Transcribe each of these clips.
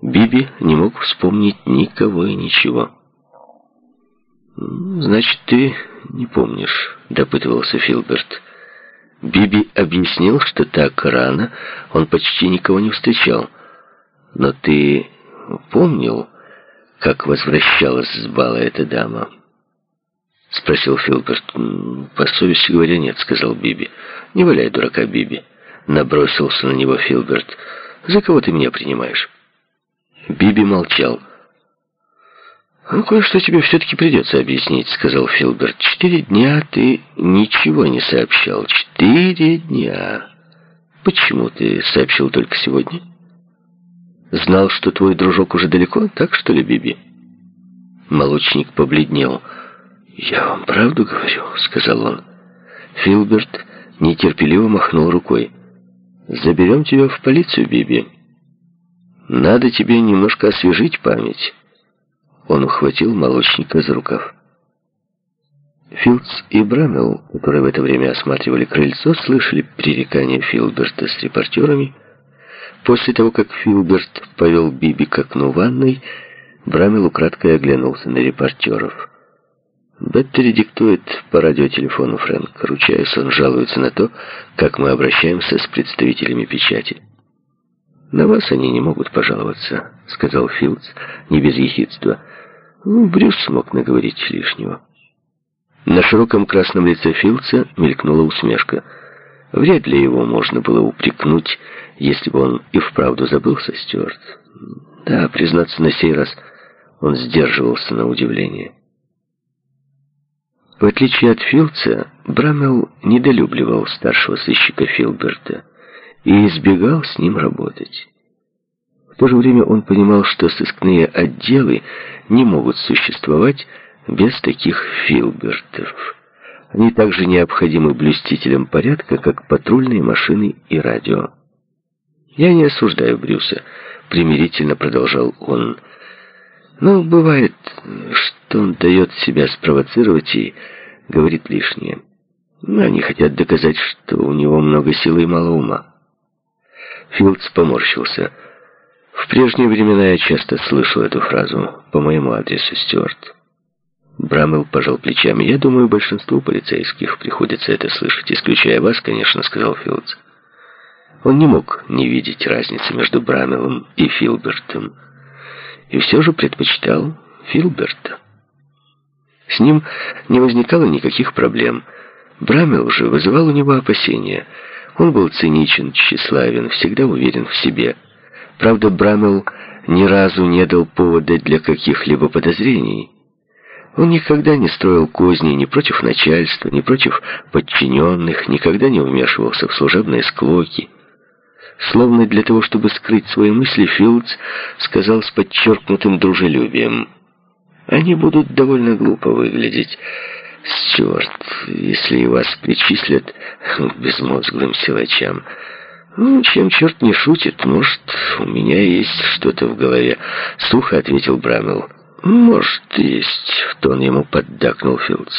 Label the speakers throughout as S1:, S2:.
S1: Биби не мог вспомнить никого и ничего. «Значит, ты не помнишь», — допытывался Филберт. Биби объяснил, что так рано он почти никого не встречал. «Но ты помнил, как возвращалась с бала эта дама?» — спросил Филберт. «По совести говоря, нет», — сказал Биби. «Не валяй дурака, Биби», — набросился на него Филберт. «За кого ты меня принимаешь?» Биби молчал. «Кое-что тебе все-таки придется объяснить», — сказал Филберт. 4 дня ты ничего не сообщал. 4 дня. Почему ты сообщил только сегодня? Знал, что твой дружок уже далеко, так что ли, Биби?» Молочник побледнел. «Я вам правду говорю», — сказал он. Филберт нетерпеливо махнул рукой. «Заберем тебя в полицию, Биби. Надо тебе немножко освежить память». Он ухватил молочника за рукав. Филдс и Брамелл, которые в это время осматривали крыльцо, слышали пререкания Филберта с репортерами. После того, как Филберт повел Биби к окну ванной, Брамелл украдкой оглянулся на репортеров. «Беттери диктует по радиотелефону, Фрэнк. Ручаюсь, он жалуется на то, как мы обращаемся с представителями печати». «На вас они не могут пожаловаться», — сказал Филдс, не без ехидства. Брюс смог наговорить лишнего. На широком красном лице Филдса мелькнула усмешка. Вряд ли его можно было упрекнуть, если бы он и вправду забылся, Стюарт. Да, признаться, на сей раз он сдерживался на удивление. В отличие от Филдса, Брамелл недолюбливал старшего сыщика Филберта и избегал с ним работать. В то же время он понимал, что сыскные отделы не могут существовать без таких Филбертов. Они также необходимы блюстителям порядка, как патрульные машины и радио. «Я не осуждаю Брюса», — примирительно продолжал он. «Но бывает, что он дает себя спровоцировать и говорит лишнее. Они хотят доказать, что у него много силы и мало ума». Филдс поморщился. «В прежние времена я часто слышал эту фразу по моему адресу, Стюарт». Брамелл пожал плечами. «Я думаю, большинству полицейских приходится это слышать, исключая вас, конечно», — сказал Филдс. Он не мог не видеть разницы между Брамеллом и Филбертом, и все же предпочитал Филберта. С ним не возникало никаких проблем. Брамелл же вызывал у него опасения. Он был циничен, тщеславен, всегда уверен в себе. Правда, Брамелл ни разу не дал повода для каких-либо подозрений. Он никогда не строил козней ни против начальства, ни против подчиненных, никогда не вмешивался в служебные склоки. Словно для того, чтобы скрыть свои мысли, Филдс сказал с подчеркнутым дружелюбием: «Они будут довольно глупо выглядеть, Стюарт, если и вас причислят к безмозглым силачам. Чем черт не шутит, может, у меня есть что-то в голове», — сухо ответил Брамелл. «Может, есть», — в тон ему поддакнул Филдс.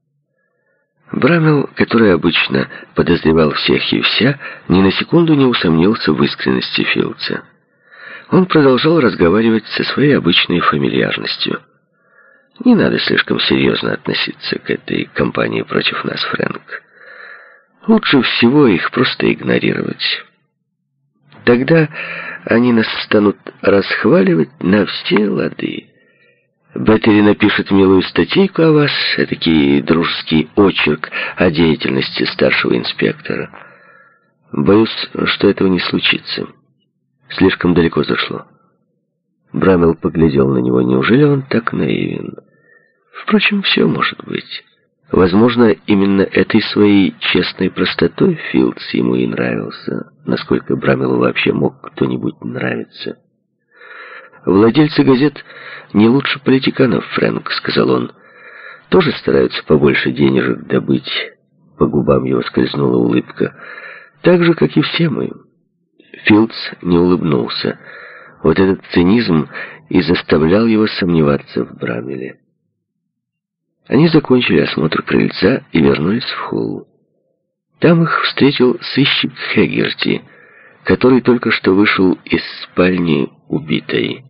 S1: Брамелл, который обычно подозревал всех и вся, ни на секунду не усомнился в искренности Филдса. Он продолжал разговаривать со своей обычной фамильярностью. «Не надо слишком серьезно относиться к этой кампании против нас, Фрэнк. Лучше всего их просто игнорировать. Тогда они нас станут расхваливать на все лады. Беттери напишет милую статейку о вас, этакий дружеский очерк о деятельности старшего инспектора. Боюсь, что этого не случится. Слишком далеко зашло». Брамелл поглядел на него. Неужели он так наивен? Впрочем, все может быть. Возможно, именно этой своей честной простотой Филдс ему и нравился, насколько Брамеллу вообще мог кто-нибудь нравиться. «Владельцы газет не лучше политиканов, Фрэнк», — сказал он. «Тоже стараются побольше денежек добыть». По губам его скользнула улыбка. «Так же, как и все мы». Филдс не улыбнулся. Вот этот цинизм и заставлял его сомневаться в Брамелле. Они закончили осмотр крыльца и вернулись в холл. Там их встретил сыщик Хэггерти, который только что вышел из спальни убитой.